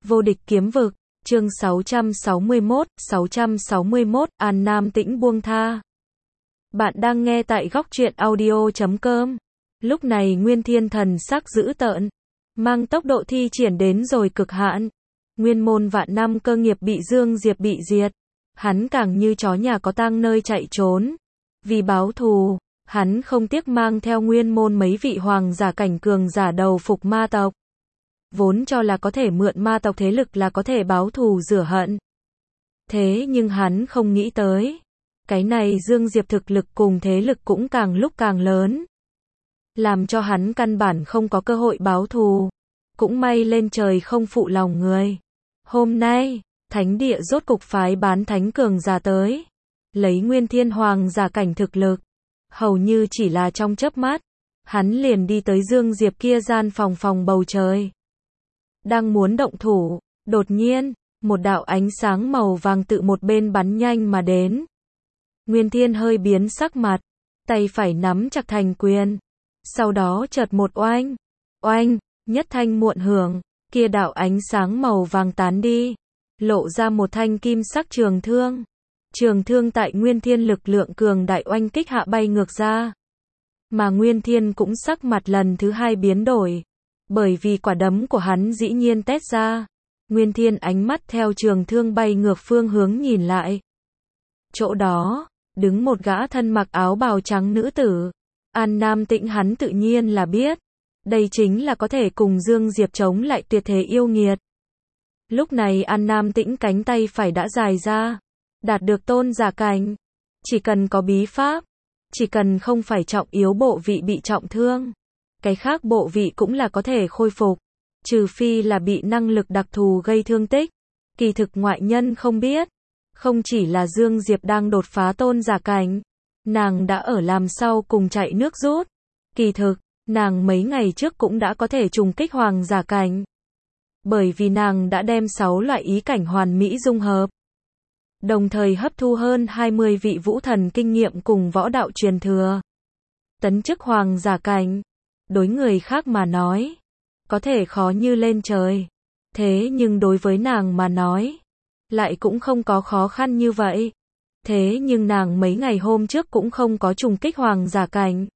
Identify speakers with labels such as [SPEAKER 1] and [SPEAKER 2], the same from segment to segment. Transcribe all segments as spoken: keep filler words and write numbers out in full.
[SPEAKER 1] Vô địch kiếm vực, chương sáu trăm sáu mươi mốt, sáu trăm sáu mươi mốt, An Nam Tĩnh buông tha. Bạn đang nghe tại góc truyện audio chấm com. Lúc này Nguyên Thiên thần sắc dữ tợn, mang tốc độ thi triển đến rồi cực hạn. Nguyên môn vạn năm cơ nghiệp bị Dương Diệp bị diệt. Hắn càng như chó nhà có tang nơi chạy trốn. Vì báo thù, hắn không tiếc mang theo nguyên môn mấy vị hoàng giả cảnh cường giả đầu phục ma tộc. Vốn cho là có thể mượn ma tộc thế lực là có thể báo thù rửa hận. Thế nhưng hắn không nghĩ tới. Cái này Dương Diệp thực lực cùng thế lực cũng càng lúc càng lớn. Làm cho hắn căn bản không có cơ hội báo thù. Cũng may lên trời không phụ lòng người. Hôm nay, thánh địa rốt cục phái bán thánh cường giả tới. Lấy Nguyên Thiên hoàng giả cảnh thực lực. Hầu như chỉ là trong chớp mắt. Hắn liền đi tới Dương Diệp kia gian phòng phòng bầu trời. Đang muốn động thủ, đột nhiên, một đạo ánh sáng màu vàng tự một bên bắn nhanh mà đến. Nguyên Thiên hơi biến sắc mặt, tay phải nắm chặt thành quyền. Sau đó chợt một oanh, oanh, nhất thanh muộn hưởng, kia đạo ánh sáng màu vàng tán đi, lộ ra một thanh kim sắc trường thương. Trường thương tại Nguyên Thiên lực lượng cường đại oanh kích hạ bay ngược ra. Mà Nguyên Thiên cũng sắc mặt lần thứ hai biến đổi. Bởi vì quả đấm của hắn dĩ nhiên tét ra. Nguyên Thiên ánh mắt theo trường thương bay ngược phương hướng nhìn lại. Chỗ đó, đứng một gã thân mặc áo bào trắng nữ tử. An Nam Tĩnh hắn tự nhiên là biết. Đây chính là có thể cùng Dương Diệp chống lại tuyệt thế yêu nghiệt. Lúc này An Nam Tĩnh cánh tay phải đã dài ra. Đạt được tôn giả cảnh. Chỉ cần có bí pháp. Chỉ cần không phải trọng yếu bộ vị bị trọng thương. Cái khác bộ vị cũng là có thể khôi phục. Trừ phi là bị năng lực đặc thù gây thương tích. Kỳ thực ngoại nhân không biết. Không chỉ là Dương Diệp đang đột phá tôn giả cảnh. Nàng đã ở làm sau cùng chạy nước rút. Kỳ thực, nàng mấy ngày trước cũng đã có thể trùng kích hoàng giả cảnh. Bởi vì nàng đã đem sáu loại ý cảnh hoàn mỹ dung hợp. Đồng thời hấp thu hơn hai mươi vị vũ thần kinh nghiệm cùng võ đạo truyền thừa. Tấn chức hoàng giả cảnh. Đối người khác mà nói, có thể khó như lên trời. Thế nhưng đối với nàng mà nói, lại cũng không có khó khăn như vậy. Thế nhưng nàng mấy ngày hôm trước cũng không có trùng kích hoàng giả cảnh.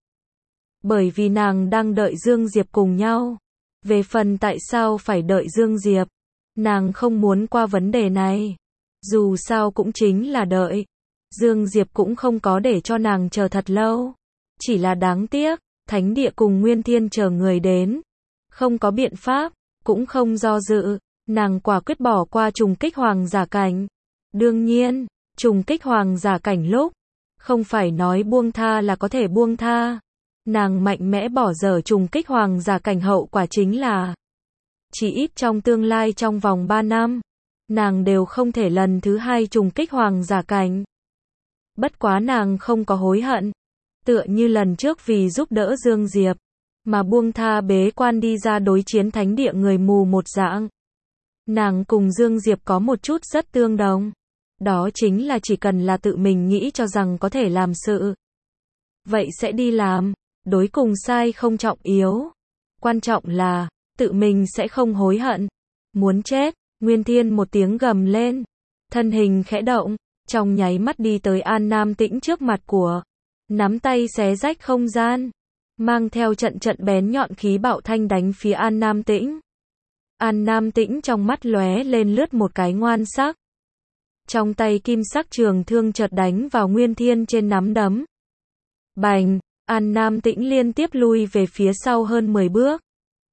[SPEAKER 1] Bởi vì nàng đang đợi Dương Diệp cùng nhau. Về phần tại sao phải đợi Dương Diệp, nàng không muốn qua vấn đề này. Dù sao cũng chính là đợi. Dương Diệp cũng không có để cho nàng chờ thật lâu. Chỉ là đáng tiếc. Thánh địa cùng Nguyên Thiên chờ người đến. Không có biện pháp, cũng không do dự, nàng quả quyết bỏ qua trùng kích hoàng giả cảnh. Đương nhiên, trùng kích hoàng giả cảnh lúc, không phải nói buông tha là có thể buông tha. Nàng mạnh mẽ bỏ dở trùng kích hoàng giả cảnh hậu quả chính là, chỉ ít trong tương lai trong vòng ba năm, nàng đều không thể lần thứ hai trùng kích hoàng giả cảnh. Bất quá nàng không có hối hận. Tựa như lần trước vì giúp đỡ Dương Diệp, mà buông tha bế quan đi ra đối chiến thánh địa người mù một dạng. Nàng cùng Dương Diệp có một chút rất tương đồng. Đó chính là chỉ cần là tự mình nghĩ cho rằng có thể làm sự. Vậy sẽ đi làm, đối cùng sai không trọng yếu. Quan trọng là, tự mình sẽ không hối hận. Muốn chết, Nguyên Thiên một tiếng gầm lên. Thân hình khẽ động, trong nháy mắt đi tới An Nam Tĩnh trước mặt của. Nắm tay xé rách không gian, mang theo trận trận bén nhọn khí bạo thanh đánh phía An Nam Tĩnh. An Nam Tĩnh trong mắt lóe lên lướt một cái ngoan sắc. Trong tay kim sắc trường thương chợt đánh vào Nguyên Thiên trên nắm đấm. Bành, An Nam Tĩnh liên tiếp lui về phía sau hơn mười bước.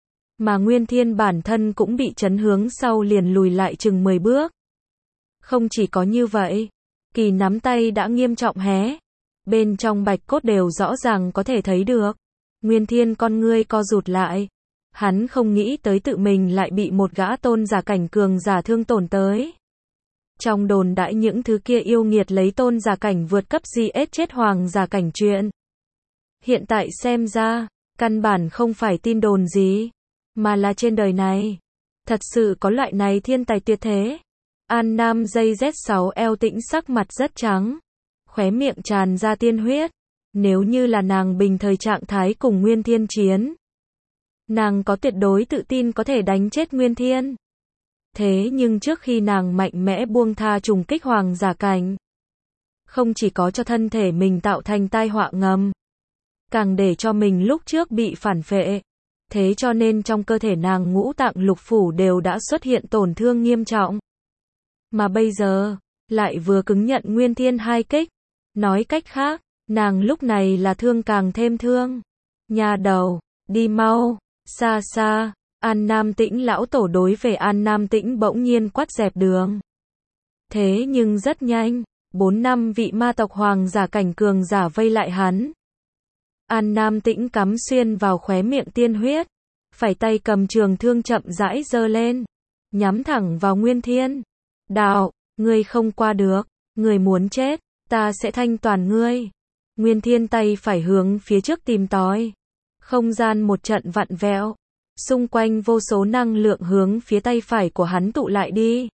[SPEAKER 1] Mà Nguyên Thiên bản thân cũng bị chấn hướng sau liền lùi lại chừng mười bước. Không chỉ có như vậy, kỳ nắm tay đã nghiêm trọng hé. Bên trong bạch cốt đều rõ ràng có thể thấy được. Nguyên Thiên con ngươi co rụt lại. Hắn không nghĩ tới tự mình lại bị một gã tôn giả cảnh cường giả thương tổn tới. Trong đồn đãi những thứ kia yêu nghiệt lấy tôn giả cảnh vượt cấp giết chết hoàng giả cảnh chuyện. Hiện tại xem ra, căn bản không phải tin đồn gì, mà là trên đời này. Thật sự có loại này thiên tài tuyệt thế. An Nam dây Z sáu eo Tĩnh sắc mặt rất trắng. Khóe miệng tràn ra tiên huyết. Nếu như là nàng bình thời trạng thái cùng Nguyên Thiên chiến, nàng có tuyệt đối tự tin có thể đánh chết Nguyên Thiên. Thế nhưng trước khi nàng mạnh mẽ buông tha trùng kích hoàng giả cảnh, không chỉ có cho thân thể mình tạo thành tai họa ngầm, càng để cho mình lúc trước bị phản phệ. Thế cho nên trong cơ thể nàng ngũ tạng lục phủ đều đã xuất hiện tổn thương nghiêm trọng. Mà bây giờ, lại vừa cứng nhận Nguyên Thiên hai kích. Nói cách khác, nàng lúc này là thương càng thêm thương. Nhà đầu, đi mau, xa xa. An Nam Tĩnh lão tổ đối về An Nam Tĩnh bỗng nhiên quát dẹp đường. Thế nhưng rất nhanh, bốn năm vị ma tộc hoàng giả cảnh cường giả vây lại hắn. An Nam Tĩnh cắm xuyên vào khóe miệng tiên huyết, phải tay cầm trường thương chậm rãi giơ lên, nhắm thẳng vào Nguyên Thiên. Đạo, ngươi không qua được, ngươi muốn chết, ta sẽ thanh toàn ngươi. Nguyên Thiên tay phải hướng phía trước tìm tòi. Không gian một trận vặn vẹo, xung quanh vô số năng lượng hướng phía tay phải của hắn tụ lại đi.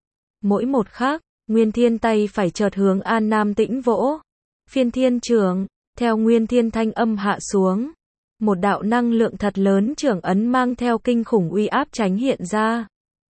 [SPEAKER 1] Mỗi một khắc, Nguyên Thiên tay phải chợt hướng An Nam Tĩnh vỗ. Phiên Thiên Trưởng, theo Nguyên Thiên thanh âm hạ xuống, một đạo năng lượng thật lớn trưởng ấn mang theo kinh khủng uy áp tránh hiện ra.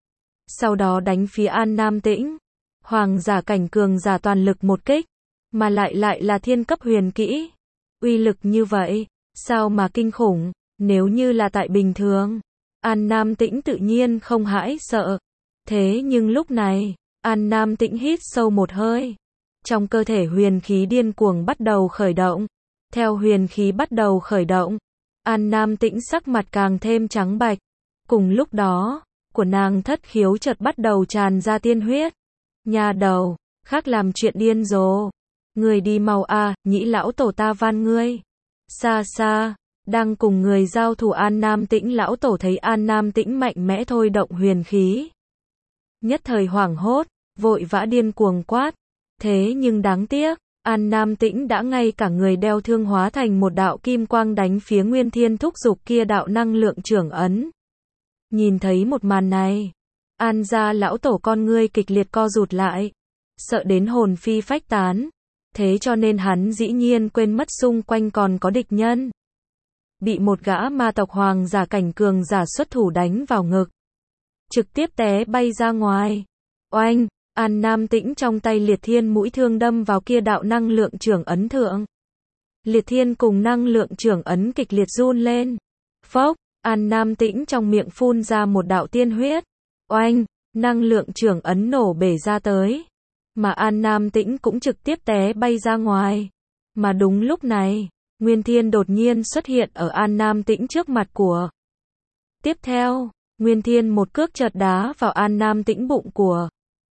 [SPEAKER 1] Sau đó đánh phía An Nam Tĩnh. Hoàng giả cảnh cường giả toàn lực một kích, mà lại lại là thiên cấp huyền kỹ. Uy lực như vậy, sao mà kinh khủng, nếu như là tại bình thường, An Nam Tĩnh tự nhiên không hãi sợ. Thế nhưng lúc này, An Nam Tĩnh hít sâu một hơi. Trong cơ thể huyền khí điên cuồng bắt đầu khởi động. Theo huyền khí bắt đầu khởi động, An Nam Tĩnh sắc mặt càng thêm trắng bạch. Cùng lúc đó, của nàng thất khiếu chợt bắt đầu tràn ra tiên huyết. Nhà đầu, khác làm chuyện điên rồ. Người đi mau a, nhĩ lão tổ ta van ngươi. Xa xa, đang cùng người giao thủ An Nam Tĩnh lão tổ thấy An Nam Tĩnh mạnh mẽ thôi động huyền khí. Nhất thời hoảng hốt, vội vã điên cuồng quát. Thế nhưng đáng tiếc, An Nam Tĩnh đã ngay cả người đeo thương hóa thành một đạo kim quang đánh phía Nguyên Thiên thúc dục kia đạo năng lượng trưởng ấn. Nhìn thấy một màn này, An gia lão tổ con ngươi kịch liệt co rụt lại, sợ đến hồn phi phách tán. Thế cho nên hắn dĩ nhiên quên mất xung quanh còn có địch nhân. Bị một gã ma tộc hoàng giả cảnh cường giả xuất thủ đánh vào ngực, trực tiếp té bay ra ngoài. Oanh, An Nam Tĩnh trong tay Liệt Thiên mũi thương đâm vào kia đạo năng lượng trưởng ấn thượng. Liệt Thiên cùng năng lượng trưởng ấn kịch liệt run lên. Phốc, An Nam Tĩnh trong miệng phun ra một đạo tiên huyết. Oanh, năng lượng trưởng ấn nổ bể ra tới. Mà An Nam Tĩnh cũng trực tiếp té bay ra ngoài. Mà đúng lúc này, Nguyên Thiên đột nhiên xuất hiện ở An Nam Tĩnh trước mặt của. Tiếp theo, Nguyên Thiên một cước chợt đá vào An Nam Tĩnh bụng của.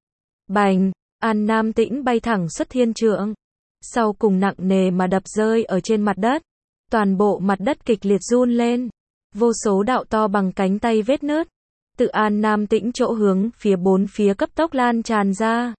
[SPEAKER 1] Bành, An Nam Tĩnh bay thẳng xuất thiên trượng. Sau cùng nặng nề mà đập rơi ở trên mặt đất. Toàn bộ mặt đất kịch liệt run lên. Vô số đạo to bằng cánh tay vết nứt. Tự An Nam Tĩnh chỗ hướng phía bốn phía cấp tốc lan tràn ra.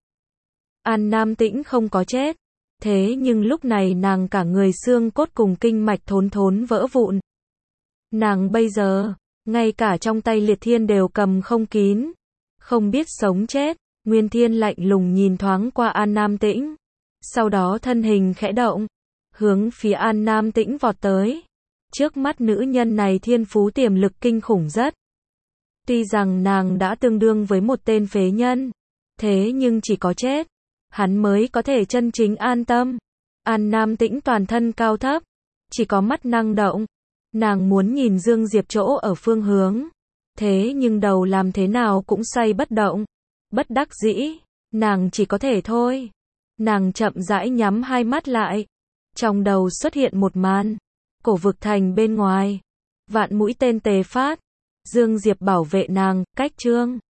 [SPEAKER 1] An Nam Tĩnh không có chết. Thế nhưng lúc này nàng cả người xương cốt cùng kinh mạch thốn thốn vỡ vụn. Nàng bây giờ, ngay cả trong tay Liệt Thiên đều cầm không kín. Không biết sống chết. Nguyên Thiên lạnh lùng nhìn thoáng qua An Nam Tĩnh. Sau đó thân hình khẽ động. Hướng phía An Nam Tĩnh vọt tới. Trước mắt nữ nhân này thiên phú tiềm lực kinh khủng rất. Tuy rằng nàng đã tương đương với một tên phế nhân. Thế nhưng chỉ có chết, hắn mới có thể chân chính an tâm. An Nam Tĩnh toàn thân cao thấp. Chỉ có mắt năng động. Nàng muốn nhìn Dương Diệp chỗ ở phương hướng. Thế nhưng đầu làm thế nào cũng xoay bất động. Bất đắc dĩ, nàng chỉ có thể thôi. Nàng chậm rãi nhắm hai mắt lại. Trong đầu xuất hiện một màn. Cổ vực thành bên ngoài. Vạn mũi tên tề phát. Dương Diệp bảo vệ nàng, cách chương.